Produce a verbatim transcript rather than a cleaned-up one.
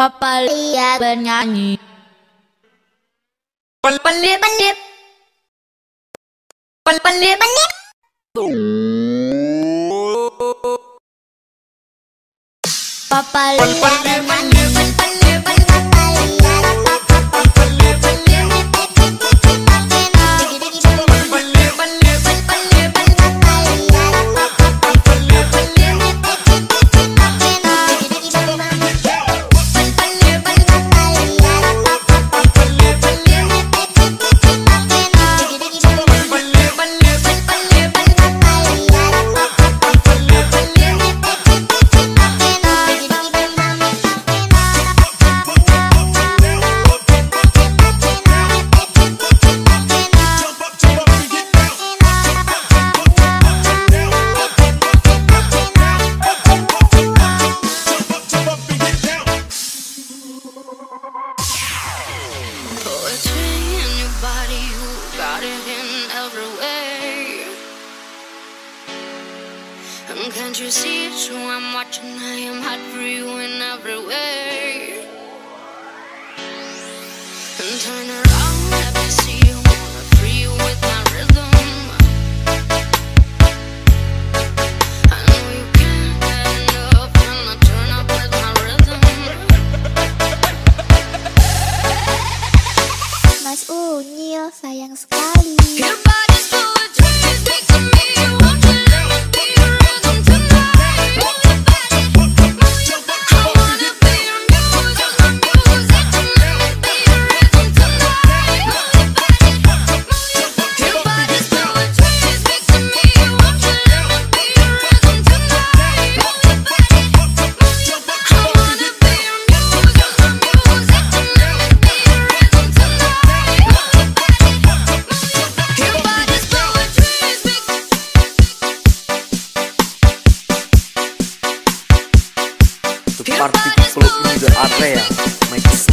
Papa lihat bernyanyi. Pelip pelip pelip pelip. Papa lihat bernyanyi. Can't you see it's who I'm watching? I am hot for you in every way. And turn around, let me see you. Wanna free you with my rhythm. I know you can't get enough when I turn up with my rhythm. Mas Unyil sayang sekali. Your body's full of dreams, make to me. Won't you let me be your rhythm tonight? Move your body, move your body. I wanna be your music, my music tonight. Be your rhythm tonight. Move your body, move your body. Your body's full of dreams, make to me. Won't you let me be your rhythm tonight? Move your body, move your body. I wanna be your music, my music tonight. Be your rhythm tonight. Move your body, move your body. Your body's full of dreams, make To party flow in the area, make